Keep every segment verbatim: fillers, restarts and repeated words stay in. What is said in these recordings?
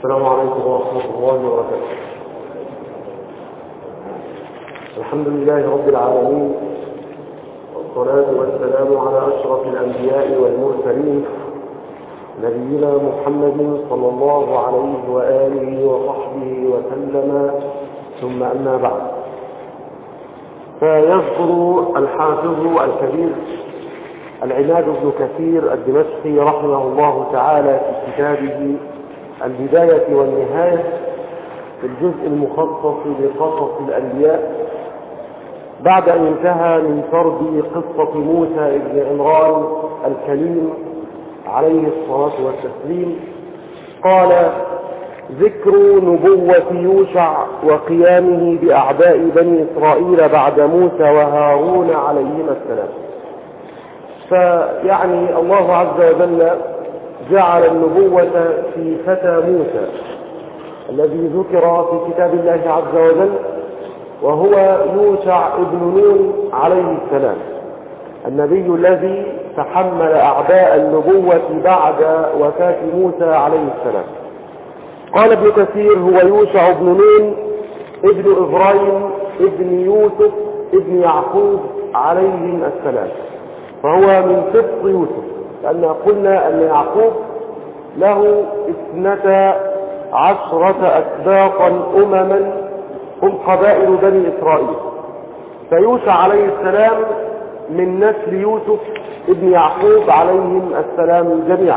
السلام عليكم ورحمة الله وبركاته. الحمد لله رب العالمين، والصلاة والسلام على أشرف الأنبياء والمرسلين نبينا محمد صلى الله عليه وآله وصحبه وسلم، ثم أما بعد. فيذكر الحافظ الكبير العماد بن كثير الدمشقي رحمه الله تعالى في كتابه البداية والنهاية في الجزء المخصص لقصص الأنبياء، بعد أن انتهى من سرد قصة موسى بن عمران الكليم عليه الصلاة والتسليم، قال: ذكر نبوة يوشع وقيامه بأعداء بني إسرائيل بعد موسى وهارون عليهما السلام. فيعني الله عز وجل جعل النبوة في فتى موسى الذي ذكر في كتاب الله عز وجل، وهو يوشع ابن نون عليه السلام، النبي الذي تحمل أعباء النبوة بعد وفاة موسى عليه السلام. قال ابن كثير: هو يوشع ابن نون ابن إبراهيم ابن يوسف ابن يعقوب عليهم السلام، فهو من سبط يوسف، لأن قلنا أن يعقوب له اثنتا عشرة أسباطا أمما هم قبائل بني إسرائيل، فيوشع عليه السلام من نسل يوسف ابن يعقوب عليهم السلام جميعا.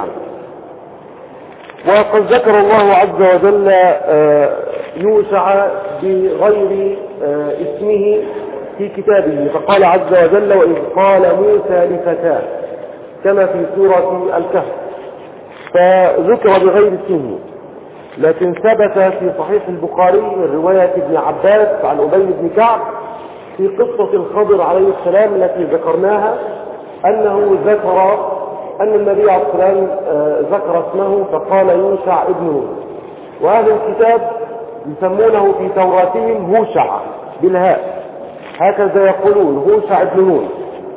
وقد ذكر الله عز وجل يوشع بغير اسمه في كتابه، فقال عز وجل: وإذ قال موسى لفتاه، كما في سورة الكهف، فذكر بغير اسمه. لكن ثبت في صحيح البخاري من رواية ابن عباس عن أبي بن كعب في قصة الخضر عليه السلام التي ذكرناها، أنه ذكر أن النبي عليه السلام ذكر اسمه فقال يوشع ابن نون. وهذا الكتاب يسمونه في توراتهم هوشع بالهاء، هكذا يقولون هوشع ابن نون.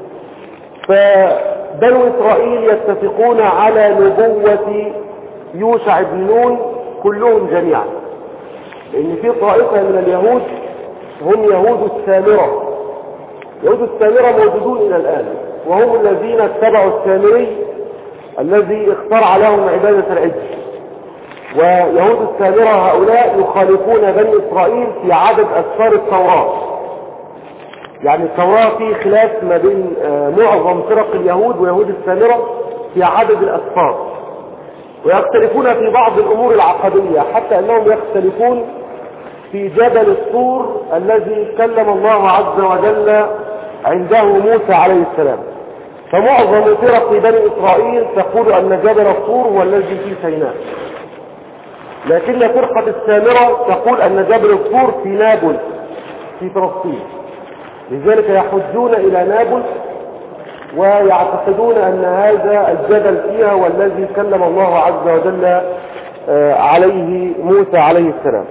فبنو إسرائيل يتفقون على نبوة يوشع ابن نون كلهم جميعا، لأن في طائفة من اليهود هم يهود السامرة. يهود السامرة موجودون إلى الآن، وهم الذين اتبعوا السامري الذي اخترع لهم عبادة العجل. ويهود السامرة هؤلاء يخالفون بني إسرائيل في عدد أسفار التوراة، يعني التوراة في خلاف ما بين معظم فرق اليهود ويهود السامرة في عدد الأسفار، ويختلفون في بعض الأمور العقدية، حتى أنهم يختلفون في جبل الطور الذي كلم الله عز وجل عنده موسى عليه السلام. فمعظم فرق بني إسرائيل تقول أن جبل الطور هو الذي في سيناء، لكن فرقة السامرة تقول أن جبل الطور في نابلس في فلسطين، لذلك يحجون إلى نابلس ويعتقدون أن هذا الجبل فيها والذي كلم الله عز وجل عليه موسى عليه السلام.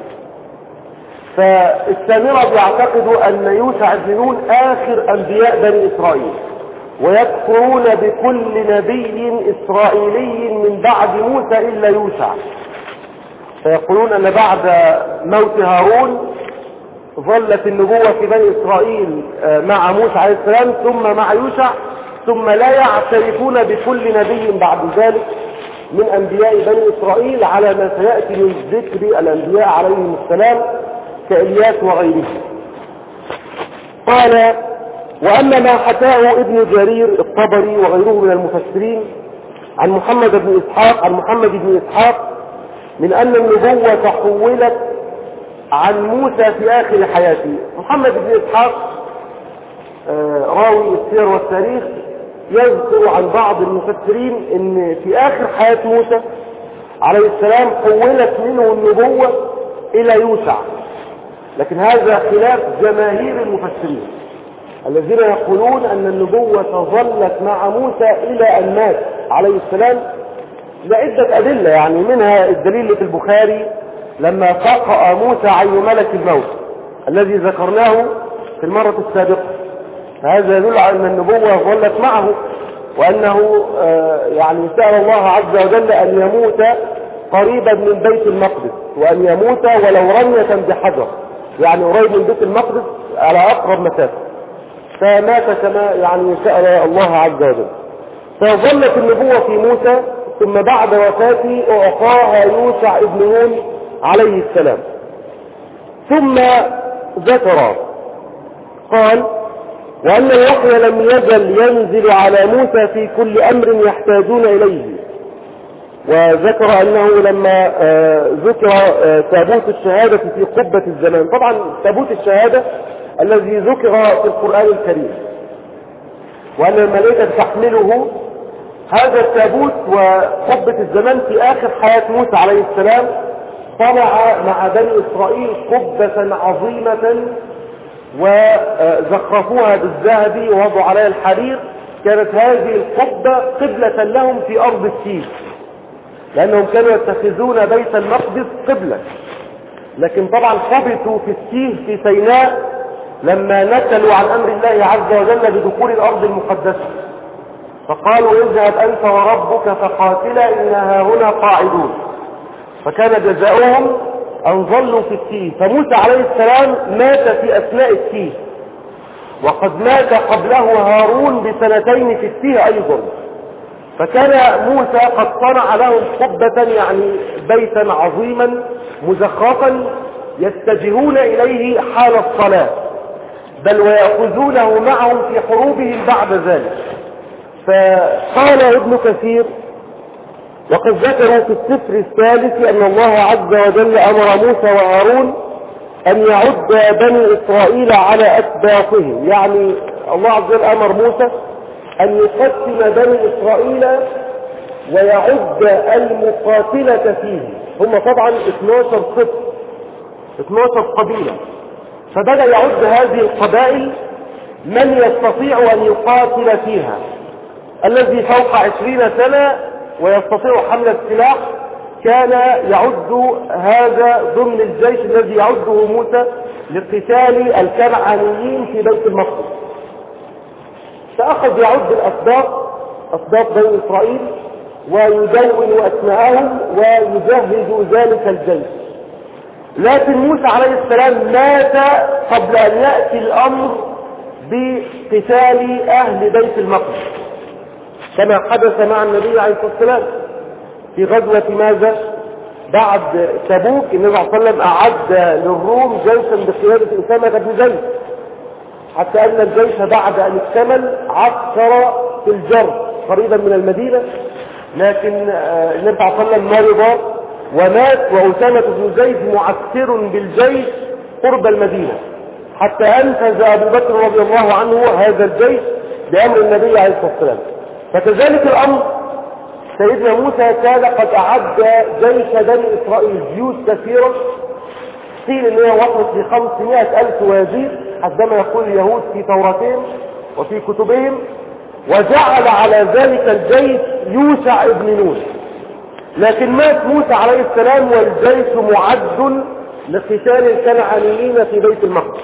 فالسامرة بيعتقدوا أن يوشع بن نون آخر أنبياء بني إسرائيل، ويكفرون بكل نبي إسرائيلي من بعد موسى إلا يوشع، فيقولون أن بعد موت هارون ظلت النبوة في بني إسرائيل مع موسى عليه السلام ثم مع يوشع، ثم لا يعترفون بكل نبي بعد ذلك من أنبياء بني إسرائيل على ما سيأتي من ذكر الأنبياء عليهم السلام كإلياس وغيره. قال: وأما ما حكاه ابن جرير الطبري وغيره من المفسرين عن محمد بن إسحاق عن محمد بن إسحاق من أن النبوة حولت عن موسى في آخر حياته. محمد بن إسحاق راوي السير والتاريخ يذكر عن بعض المفسرين ان في آخر حياة موسى عليه السلام حولت منه النبوة إلى يوشع، لكن هذا خلاف جماهير المفسرين الذين يقولون أن النبوة ظلت مع موسى إلى أن مات عليه السلام لعدة أدلة، يعني منها الدليل في البخاري لما طأ موسى عين ملك الموت الذي ذكرناه في المرة السابقة، هذا يدل على أن النبوة ظلت معه، وأنه يعني سأل الله عز وجل أن يموت قريبا من بيت المقدس، وأن يموت ولو رمية بحجر، يعني قريب من بيت المقدس على أقرب مسافة. فمات كما يعني شاء الله عز وجل. فظلت النبوة في موسى، ثم بعد وفاته أعطاها يوشع ابن نون عليه السلام. ثم ذكر قال: وأن الوحي لم يزل ينزل على موسى في كل أمر يحتاجون إليه. وذكر أنه لما ذكر تابوت الشهادة في قبة الزمان، طبعا تابوت الشهادة الذي ذكر في القرآن الكريم، وأن الملائكة تحمله هذا التابوت وقبة الزمان في آخر حياة موسى عليه السلام طلع مع بني إسرائيل قبة عظيمة وزخرفوها بالذهب ووضعوا عليها الحرير. كانت هذه القبة قبلة لهم في أرض السيف، لأنهم كانوا يتخذون بيت المقدس قبلة، لكن طبعا حبسوا في السيف في سيناء لما نكلوا عن أمر الله عز وجل بدخول الأرض المقدسة، فقالوا: اذهب أنت وربك فقاتلا إنها هنا قاعدون. فكان جزاؤهم أن ظلوا في السيف. فموسى عليه السلام مات في أثناء السيف، وقد مات قبله هارون بسنتين في السيف أيضا. فكان موسى قد صنع لهم قبة، يعني بيتا عظيما مزخرفا يتجهون إليه حال الصلاة، بل ويأخذونه معهم في حروبهم بعد ذلك. فقال ابن كثير: وقد ذكروا في السفر الثالث أن الله عز وجل أمر موسى وهارون أن يعد بني إسرائيل على أسباطهم، يعني الله عز وجل أمر موسى أن يقسم بني إسرائيل ويعد المقاتلة فيه. هم طبعا اثناشر صف، اثناشر قبيلة، فبدأ يعد هذه القبائل من يستطيع أن يقاتل فيها. الذي فوق عشرين سنة ويستطيع حمل السلاح كان يعد هذا ضمن الجيش الذي يعده موسى لقتال الكنعانيين في بيت المقدس. فأخذ يعد الأسباط، أسباط بني إسرائيل، ويدون أسماءهم ويجهز ذلك الجيش. لكن موسى عليه السلام مات قبل أن يأتي الأمر بقتال أهل بيت المقدس، كما حدث مع النبي عليه الصلاة والسلام في غزوة ماذا؟ بعد تبوك النبي صلى الله عليه وسلم أعد للروم جيشا بقيادة أسامة بن زيد، حتى أن الجيش بعد أن اكتمل عسكر في الجرف قريبا من المدينة، لكن النبي صلى الله عليه وسلم مرض ومات، وأسامة بن زيد معسكر بالجيش قرب المدينة، حتى أنفذ أبو بكر رضي الله عنه هذا الجيش بأمر النبي عليه الصلاة والسلام. فكذلك الأمر سيدنا موسى كان قد أعد جيش بني إسرائيل، جيوش كثيرة، قيل إن هي وصلت لخمسمائة ألف ويزيد حسب ما يقول اليهود في توراتهم وفي كتبهم، وجعل على ذلك الجيش يوشع ابن نون. لكن مات موسى عليه السلام والجيش معد لقتال الكنعانيين في بيت المقدس.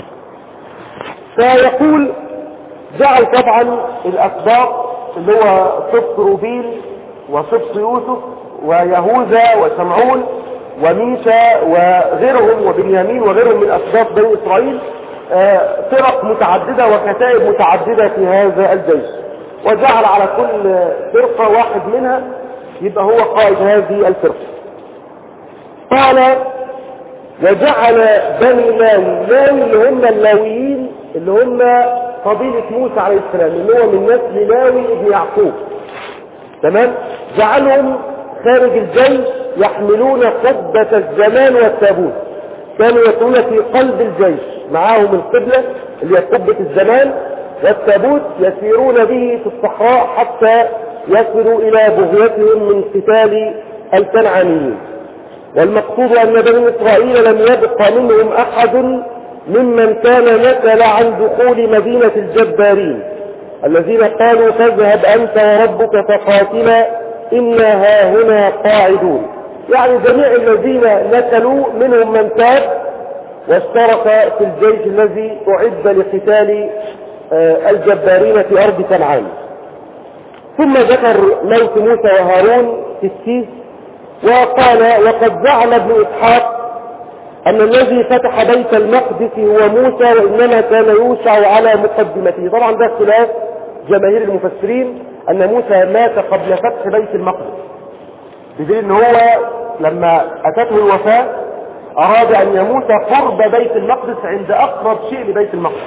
فيقول: جعل طبعا الأسباط اللي هو سبط روبيل وسبط يوسف ويهوذا وشمعون وميشا وغيرهم وبنيامين وغيرهم من أسباط بني إسرائيل فرق متعددة وكتائب متعددة في هذا الجيش، وجعل على كل فرقة واحد منها يبقى هو قائد هذه الفرقة. قال: وجعل بني لاوي، لاوي اللي هم اللاويين اللي هم قبيلة موسى عليه السلام، اللي هو من نسل لاوي ابن يعقوب، تمام؟ جعلهم خارج الجيش يحملون قبة الزمان والتابوت، كانوا يكونون في قلب الجيش، معاهم القبلة اللي هي قبة الزمان والتابوت، يسيرون به في الصحراء حتى يصلوا إلى بغيتهم من قتال الكنعانيين. والمقصود أن بني إسرائيل لم يبق منهم أحد ممن كان نكل عن دخول مدينة الجبارين الذين قالوا: تذهب أنت وربك فقاتلا إنا هاهنا قاعدون. يعني جميع الذين نكلوا منهم من تاب واشترك في الجيش الذي أعد لقتال الجبارين في أرض كنعان. ثم ذكر موت موسى وهارون في السيف، وقال وقد زعم ابن إسحاق أن الذي فتح بيت المقدس هو موسى وإنما كان يوشع على مقدمته. طبعا ده خلاف جماهير المفسرين أن موسى مات قبل فتح بيت المقدس، بدليل أن هو لما أتته الوفاة أراد أن يموت قرب بيت المقدس عند أقرب شيء لبيت المقدس،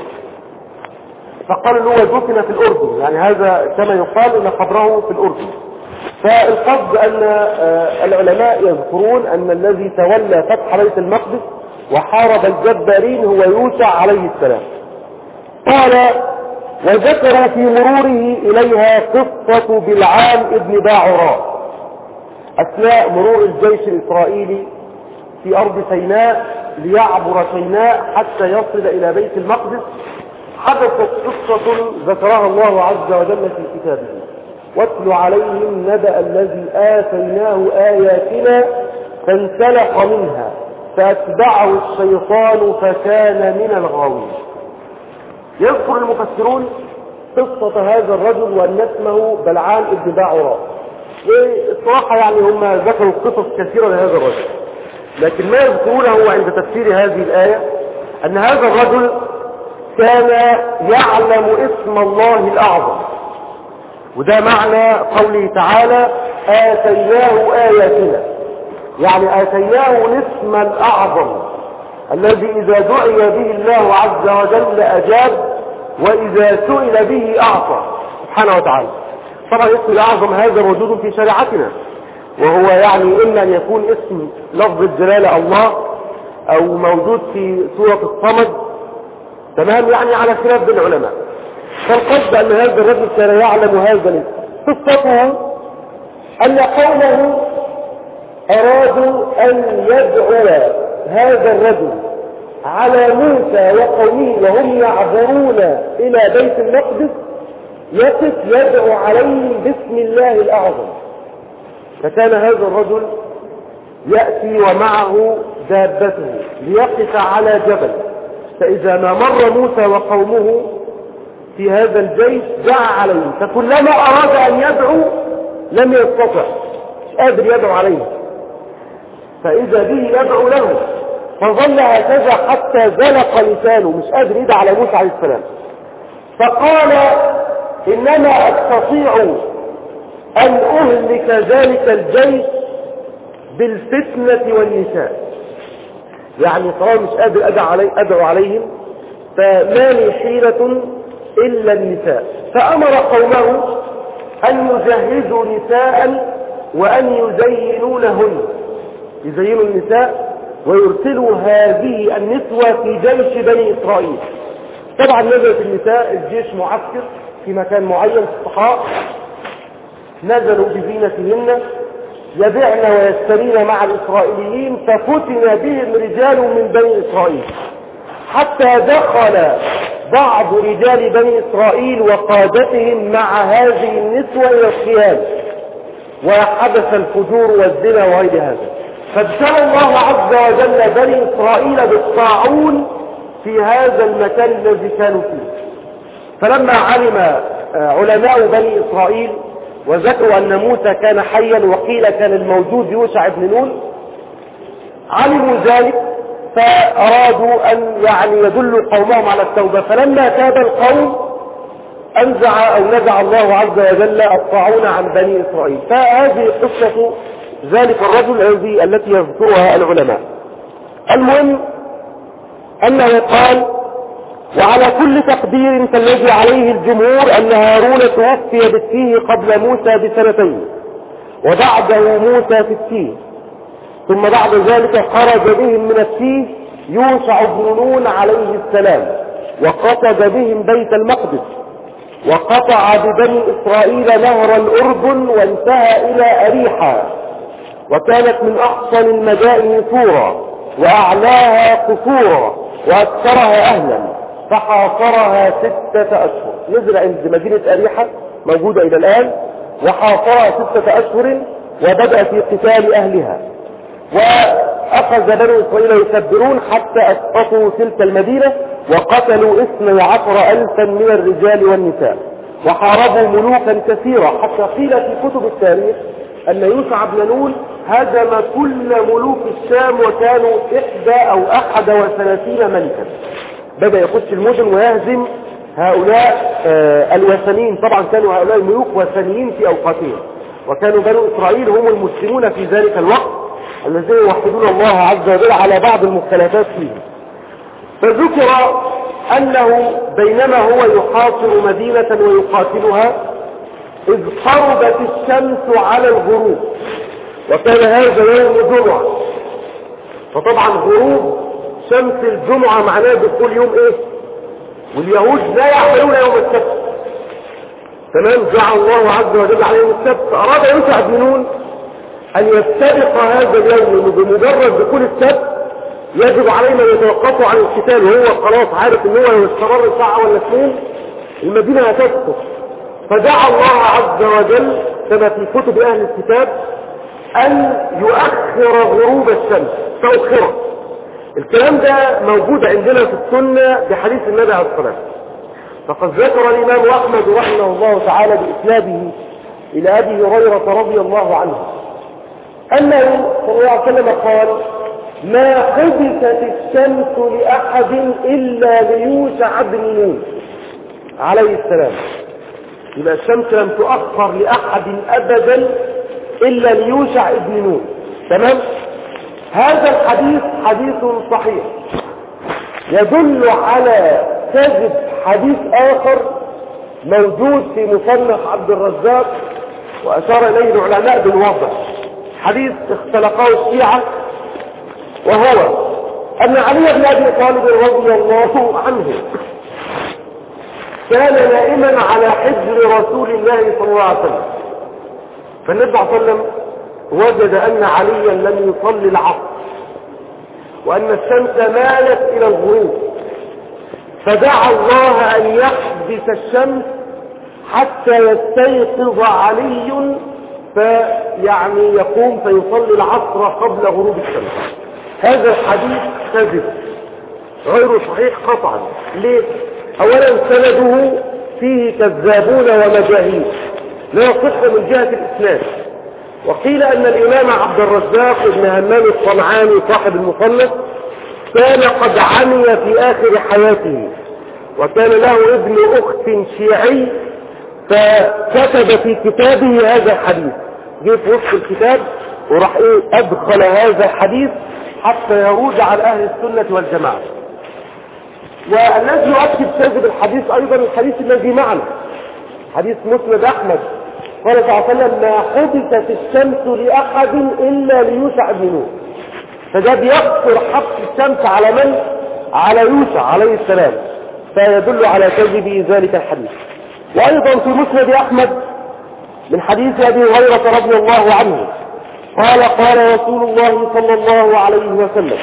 فقال أنه هو دفن في الأردن، يعني هذا كما يقال أن قبره في الأردن. فالقصد أن العلماء يذكرون أن الذي تولى فتح بيت المقدس وحارب الجبارين هو يوشع عليه السلام. قال وذكروا في مروره إليها قصة بلعام ابن باعوراء أثناء مرور الجيش الإسرائيلي في أرض سيناء ليعبر سيناء حتى يصل إلى بيت المقدس. حدثت قصة ذكرها الله عز وجل في كتابه: واتل عليهم نبأ الذي آتيناه آياتنا فانسلخ منها فأتبعه الشيطان فكان من الغاوين. يذكر المفسرون قصة هذا الرجل وأن اسمه بلعام ابن باعوراء. والصراحة يعني هم ذكروا قصص كثيرة لهذا الرجل، لكن ما يذكرونه عند تفسير هذه الآية أن هذا الرجل كان يعلم اسم الله الأعظم، وده معنى قوله تعالى آتيناه آياتنا، يعني آتيناه الاسم الأعظم الذي إذا دعي به الله عز وجل أجاب وإذا سئل به أعطى سبحانه وتعالى. طبعا اسم الأعظم هذا موجود في شريعتنا، وهو يعني إما أن يكون اسم لفظ الجلالة الله أو موجود في سورة الصمد، تمام، يعني على خلاف بين العلماء. فالقصد أن هذا الرجل كان يعلم هذا الاسم. قصته أن قومه أرادوا أن يدعو هذا الرجل على موسى وقومه وهم يعبرون إلى بيت المقدس، يقف يدعو عليهم باسم الله الأعظم. فكان هذا الرجل يأتي ومعه دابته ليقف على جبل، فإذا ما مر موسى وقومه في هذا الجيش دعا عليهم، فكلما أراد أن يدعو لم يستطع، مش قادر يدعو عليه، فإذا به يدعو له، فظل هكذا حتى زلق لسانه، مش قادر يدعو على موسى عليه السلام. فقال إنما أستطيع أن أهلك ذلك الجيش بالفتنة والنساء، يعني طالما مش قادر أدعو, علي أدعو عليهم فما لي حيلة إلا النساء. فأمر قومه أن يجهزوا نساء وأن يزينونهن، يزينوا النساء ويرسلوا هذه النسوة في جيش بني إسرائيل. طبعا نزلت النساء، الجيش معسكر في مكان معين في الصحراء، نزلوا بزينتهن يبيعن ويشترين مع الإسرائيليين، ففتن بهم رجال من بني إسرائيل حتى دخل بعض رجال بني إسرائيل وقادتهم مع هذه النسوة إلى الخيام، وحدث الفجور والزنا وغير هذا. فابتلى الله عز وجل بني إسرائيل بالطاعون في هذا المكان الذي كانوا فيه. فلما علم علماء بني إسرائيل وذكروا أن موسى كان حيا وقيل كان الموجود يوشع بن نون، علموا ذلك فأرادوا أن يعني يدلوا قومهم على التوبة. فلما تاب القوم أنزع أو نزع الله عز وجل الطاعون عن بني إسرائيل. فهذه قصة ذلك الرجل الذي التي يذكرها العلماء. المهم أنه قال: وعلى كل تقدير فالذي عليه الجمهور أن هارون توفي بالتيه قبل موسى بسنتين، وبعده موسى في التيه، ثم بعد ذلك خرج بهم من التيه يوشع بن نون عليه السلام وقصد بهم بيت المقدس، وقطع ببني إسرائيل نهر الأردن وانتهى إلى أريحا، وكانت من أحسن المدائن سورا وأعلاها قصورا وأكثرها أهلا، فحاصرها ستة أشهر. نزل عند مدينة أريحا موجودة إلى الآن، وحاصرها ستة أشهر وبدأ في قتال أهلها، وأخذ بني إسرائيل يكبرون حتى أسقطوا تلك المدينة وقتلوا اثني عشر ألفا من الرجال والنساء، وحاربوا ملوكا كثيرا، حتى قيل في كتب التاريخ أن يوشع بن نون هزم كل ملوك الشام وكانوا إحدى أو أحد وثلاثين ملكا. بدأ يخش المدن ويهزم هؤلاء آه الوثنيين. طبعا كانوا هؤلاء الملوك وثنيين في أوقاتهم، وكانوا بنو إسرائيل هم المسلمون في ذلك الوقت الذين يوحدون الله عز وجل على بعض المختلفات فيه. فذكر أنه بينما هو يحاصر مدينة ويقاتلها إذ قربت الشمس على الغروب، وكان هذا يوم جمعة. فطبعا غروب شمس الجمعة معناه دخول يوم ايه؟ واليهود لا يعملون يوم السبت. تمام؟ جعل الله عز وجل على يوم السبت. أراد يوشع بن نون أن يستبق هذا اليوم بمجرد دخول السبت يجب علينا أن يتوقفوا عن القتال، وهو خلاص عارف ان هو لو استمر ساعة ولا اثنين المدينة هتسقط. فدعا الله عز وجل كما في كتب أهل الكتاب أن يؤخر غروب الشمس تأخره. الكلام ده موجود عندنا في السنة بحديث النبي عليه الصلاة والسلام. فقد ذكر الإمام أحمد رحمه الله تعالى بإسناده إلى أبي هريرة رضي الله عنه أنه صلى الله عليه وسلم قال: ما حدثت الشمس لأحد إلا ليوشع بن نون عليه السلام. يبقى الشمس لم تؤخر لأحد أبدا إلا ليوشع بن نون. تمام؟ هذا الحديث حديث صحيح يدل على كذب حديث آخر موجود في مصنف عبد الرزاق وأشار إليه العلماء بالوضع. حديث اختلقه الشيعة، وهو أن علي بن أبي طالب رضي الله عنه كان نائما على حجر رسول الله صلى الله عليه وسلم. فالنبي صلى الله عليه وسلم وجد أن عليا لم يصلي العصر وأن الشمس مالت إلى الغروب، فدعا الله أن يحبس الشمس حتى يستيقظ علي فيعني يقوم فيصلي العصر قبل غروب الشمس. هذا الحديث كذب غير صحيح قطعا. ليه؟ أولا سنده فيه كذابون ومجاهيل لا يصح من جهة الإسناد. وقيل أن الإمام عبد الرزاق بن همام الصنعاني صاحب المصنف كان قد عمي في آخر حياته، وكان له ابن أخت شيعي فكتب في كتابه هذا الحديث. جه في وسط الكتاب وراح ايه أدخل هذا الحديث حتى يرود على أهل السنة والجماعة. والذي يؤكد كذب الحديث أيضا الحديث الذي معنا، حديث مسند أحمد قال صلى الله عليه وسلم: ما حدثت الشمس لأحد إلا ليوشع بن نون. فده بيقصر حبس الشمس على من؟ على يوشع عليه السلام، فيدل على كذب ذلك الحديث. وأيضا في مسند أحمد من حديث أبي هريرة رضي الله عنه قال: قال رسول الله صلى الله عليه وسلم: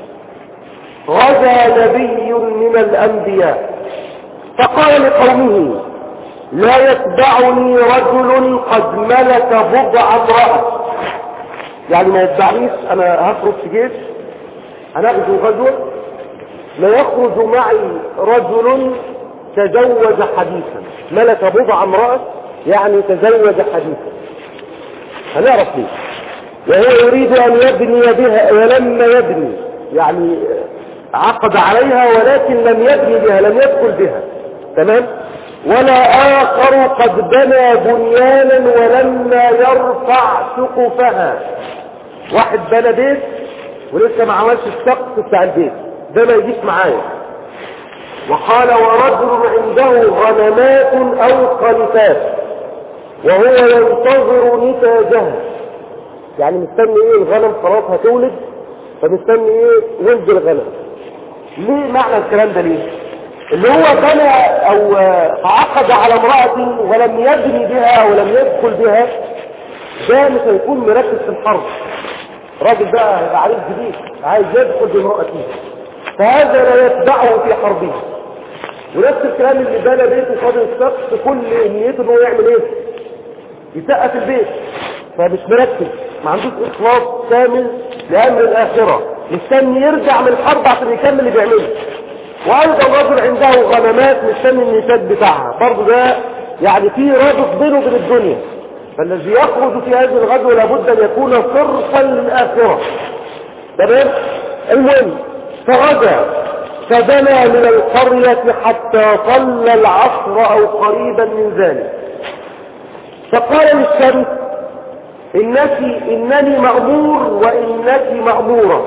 غزا نبي من الأنبياء فقال لقومه: لا يتبعني رجل قد ملك بضع امرأة. يعني ما يتبعنيش، انا هخرج في جيش هنغزو غزوة، لا يخرج معي رجل تزوج حديثا. ملك بضع امرأة يعني تزوج حديثا، هنعرف ليه. وهو يريد ان يبني بها ولما يبني، يعني عقد عليها ولكن لم يبني بها، لم يدخل بها. تمام؟ ولا آخر قد بنى بنيانا ولما يرفع سقفها. واحد بنى بيت ولسه ما عملش السقف بتاع البيت، ده ما يجيش معايا. وقال: ورجل عنده غنمات أو خلفات وهو ينتظر نتاجها. يعني مستني ايه؟ الغنم خلاص هتولد، فمستني ايه؟ ولد الغنم. ليه معنى الكلام ده؟ ليه؟ اللي هو بنى او عقد على امرأة ولم يبني بها ولم يدخل بها، ده مش هيكون مركز في الحرب. راجل بقى هيبقى عريس جديد عايز يدخل بامرأته، فهذا لا يتبعه في حربه. ونفس الكلام اللي بنى بيته فاضل السقف كل نيته انه يعمل ايه؟ يسقف البيت، فمش مركز، ما عندوش اخلاص كامل لامر الاخره، مستني يرجع من الحرب عشان يكمل اللي بيعمله. وايضا رجل عنده غنمات مستني النتاج بتاعها، برضه ده يعني في رابط بينه وبين الدنيا، فالذي يخرج في هذه الغزوة لابد أن يكون صرفا للآخرة. تمام. المهم فغدا فدنا من القرية حتى صلى العصر أو قريبا من ذلك، فقال للشمس إنك إنني مأمور وإنك مأمورة،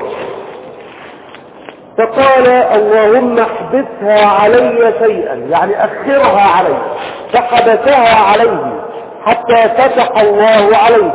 فقال اللهم احبسها علي شيئا، يعني أخرها علي، فحبسها عليه حتى فتح الله عليه.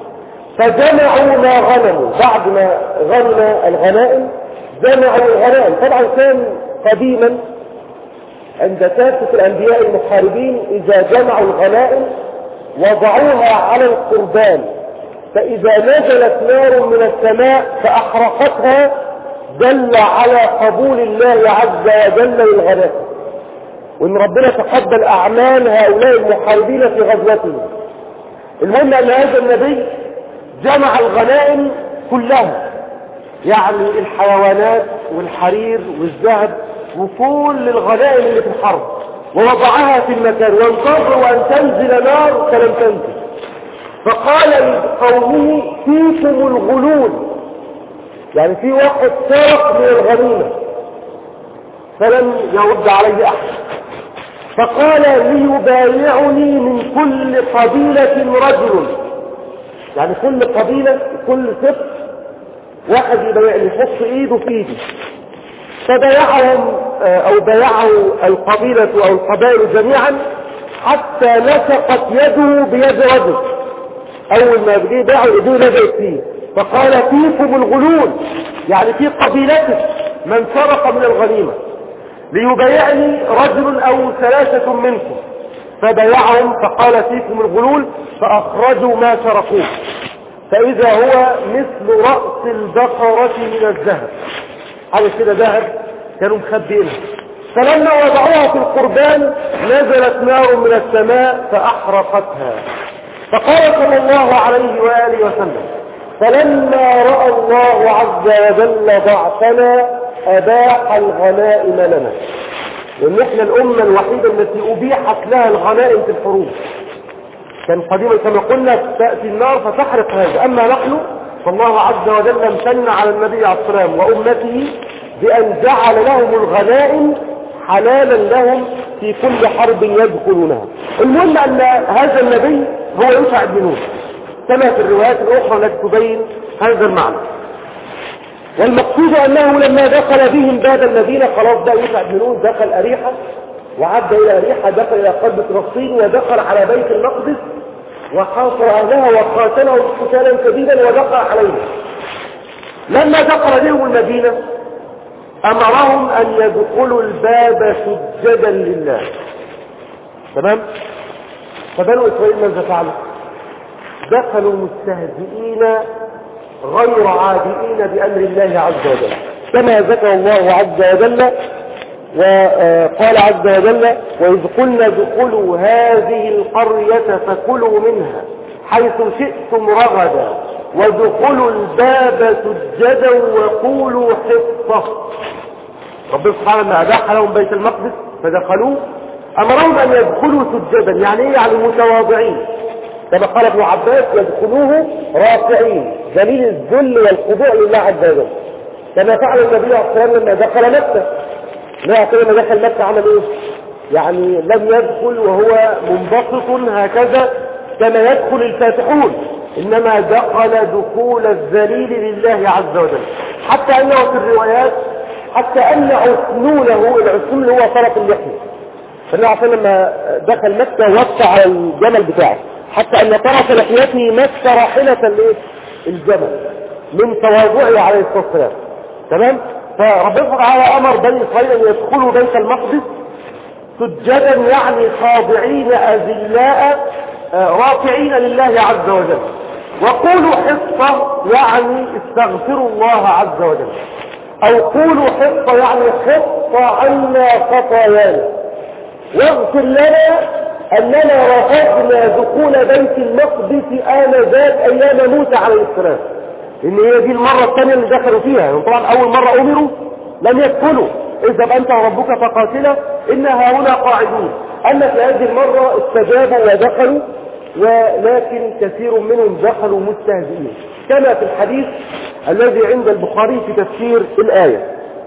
فجمعوا ما غنموا، بعد ما غنم الغنائم جمعوا الغنائم. طبعا كان قديما عند كافة الأنبياء المحاربين إذا جمعوا الغنائم وضعوها على القربان، فإذا نزلت نار من السماء فأحرقتها دل على قبول الله عز وجل للغنائم، وإن ربنا تقبل أعمال هؤلاء المحاربين في غزوتهم. المهم أن هذا النبي جمع الغنائم كلها، يعني الحيوانات والحرير والذهب وكل الغنائم اللي في الحرب، ووضعها في المكان وانتظروا أن تنزل نار فلم تنزل. فقال لقومه فيكم الغلول، يعني في واحد سرق من الغنيمة فلم يرد عليه أحد. فقال ليبايعني من كل قبيلة رجل، يعني كل قبيلة كل سبط واحد يبايعني يحط ايده في ايده. فبايعهم او بايعوا القبيلة او القبائل جميعا حتى لصقت يده بيد رجل، اول ما بدي باعوا ايديه لزقت فيه. فقال فيكم الغلول، يعني في قبيلته من سرق من الغنيمة، ليبايعني رجل او ثلاثة منكم. فبايعهم فقال فيكم الغلول، فاخرجوا ما سرقوه، فاذا هو مثل رأس البقرة من الذهب، حاجة كده ذهب كانوا مخبئينها. فلما وضعوها في القربان نزلت نار من السماء فأحرقتها. فقال صلى الله عليه وآله وسلم فلما رأى الله عز وجل ضعفنا أباح الغنائم لنا، لأن احنا الأمة الوحيدة التي أبيحت لها الغنائم في الحروب. كان قديما كما قلنا تأتي النار فتحرق هذا، أما نحن فالله عز وجل امتن على النبي عليه الصلاة والسلام وأمته بأن جعل لهم الغنائم حلالا لهم في كل حرب يدخلونها. المهم أن هذا النبي هو يوشع بن نون كما في الروايات الأخرى التي تبين هذا المعنى. والمقصود أنه لما دخل بهم باب المدينة، خلاص ده يوشع بن نون دخل أريحة وعد إلى أريحة، دخل إلى قلب فلسطين ودخل على بيت المقدس وحاصر أهلها وقاتلهم قتالا شديدا ودخل عليهم. لما دخل بهم المدينة أمرهم أن يدخلوا الباب سجدا لله. تمام؟ فبنو إسرائيل ماذا فعلوا؟ دخلوا مستهزئين غير عادئين بأمر الله عز وجل، كما ذكر الله عز وجل وقال عز وجل وإذ قلنا ادخلوا هذه القرية فكلوا منها حيث شئتم رغدا وادخلوا الباب سجدا وقولوا حطة. ربنا سبحانه وتعالى أباح لهم بيت المقدس فدخلوه، أمرهم أن يدخلوا سجدا، يعني إيه؟ يعني متواضعين، كما قال ابن عباس يدخلوه راكعين، دليل الذل والخضوع لله عز وجل، كما فعل النبي عليه الصلاة والسلام لما دخل مكة. لا كده لما دخل مكة عمل ايه؟ يعني لم يدخل وهو منبسط هكذا كما يدخل الفاتحون، انما دخل دخول الذليل لله عز وجل، حتى انه في الروايات حتى ان عسنونه، العسنون هو طرف اللحية، فالنبي عليه الصلاة والسلام لما دخل مكة وقع على الجمل بتاعه حتى ان طرف لحيته مس راحلة الجمل من تواضعه عليه الصلاة والسلام. تمام؟ فربنا تعالى امر بني اسرائيل ان يدخلوا بيت المقدس سجدا، يعني خاضعين اذلاء راكعين لله عز وجل. وقولوا حصة يعني استغفروا الله عز وجل، او قولوا حصة يعني حط عنا خطايانا واغفر لنا اننا رفضنا دخول بيت المقدس انذاك ايام موسى عليه السلام، ان هي دي المرة الثانية اللي دخلوا فيها. يعني طبعا اول مرة امروا لم يدخلوا، اذهب انت وربك فقاتلا ان هؤلاء قاعدون، اما في هذه المرة استجابوا ودخلوا ولكن كثير منهم دخلوا مستهزئين، كما في الحديث الذي عند البخاري في تفسير الآية.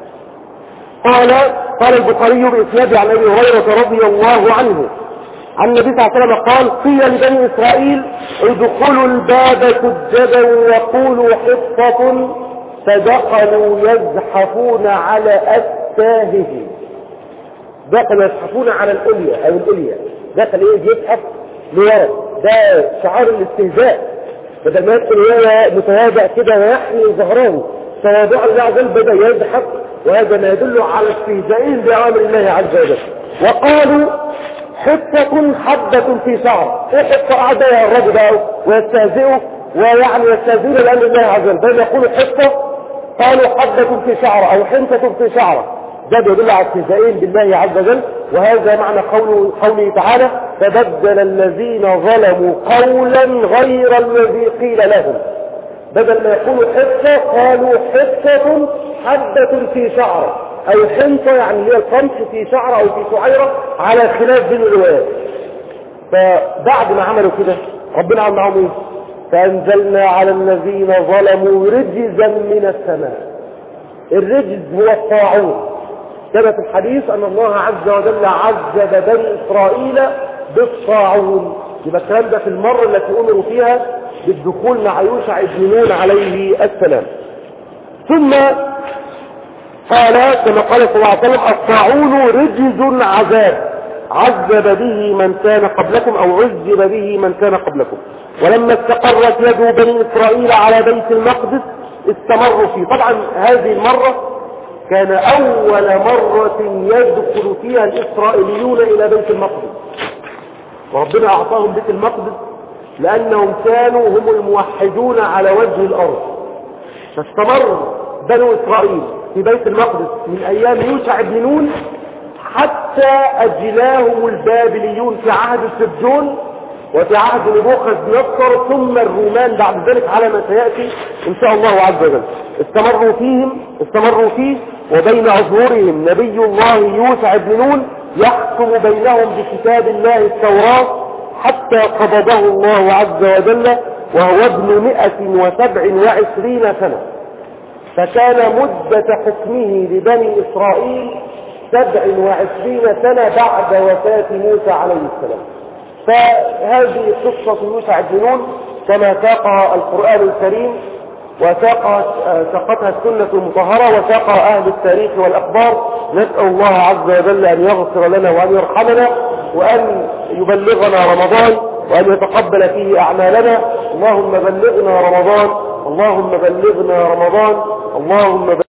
قال قال البخاري بإسناد عن أبي هريرة رضي الله عنه عن النبي صلى الله عليه وسلم قال: قيل لبني إسرائيل ادخلوا الباب سجدا وقولوا حطة، فدخلوا يزحفون على أستاههم. دخلوا يزحفون على الألية أو الألية، دخل إيه يزحف لورا، ده شعار الاستهزاء، بدل ما يدخل هو متواضع كده ويحمي ظهرانه، تواضع الله عز وجل بدأ يزحف، وهذا ما يدل على استهزائهم بأوامر الله عز وجل. وقالوا حطة حبة في شعر. ايه حطة؟ قاعدة يهربوا بقى ويستهزئوا ويعني يستهزئون بأمر الله عز وجل، بل يقولوا حطة قالوا حبة في شعر أو حنطة في شعر، ده بيدل على استهزائهم بالله عز وجل. وهذا معنى قوله, قوله تعالى: فبدل الذين ظلموا قولا غير الذي قيل لهم. بدل ما يقولوا حطة قالوا حطة حبة في شعر أو حنطة، يعني هي القمح في شعر أو في شعيرة، على خلاف بين الروايات. فبعد ما عملوا كده ربنا عمل معهم ايه؟ فأنزلنا على الذين ظلموا رجزا من السماء. الرجز هو الطاعون، كما في الحديث أن الله عز وجل عذب بني إسرائيل بالطاعون. يبقى الكلام ده في المرة التي أمروا فيها بالدخول مع يوشع بن نون عليه السلام. ثم قال كما قال صلى الله عليه وسلم: الطاعون رجز عذاب عذب به من كان قبلكم أو عذب به من كان قبلكم. ولما استقرت يد بني إسرائيل على بيت المقدس استمروا فيه. طبعا هذه المرة كان أول مرة يدخل فيها الإسرائيليون إلى بيت المقدس، وربنا أعطاهم بيت المقدس لأنهم كانوا هم الموحدون على وجه الأرض. فاستمر بنو إسرائيل في بيت المقدس من أيام يوشع بن نون حتى أجلاهم البابليون في عهد السبجون وفي عهد نبوخذ نصر، ثم الرومان بعد ذلك على ما سيأتي إن شاء الله عز وجل. استمروا فيهم استمروا فيه وبين أظهرهم نبي الله يوشع بن نون يحكم بينهم بكتاب الله التوراة حتى قبضه الله عز وجل وهو ابن مئة وسبع وعشرين سنة. فكان مدة حكمه لبني إسرائيل سبع وعشرين سنة بعد وفاة موسى عليه السلام. فهذه قصة يوشع بن نون كما ساقها القرآن الكريم وساقتها السنة المطهرة وساقها أهل التاريخ والأخبار. نسأل الله عز وجل أن يغفر لنا وأن يرحمنا وأن يبلغنا رمضان وأن يتقبل فيه أعمالنا. اللهم بلغنا رمضان، اللهم بلغنا رمضان، اللهم بلغنا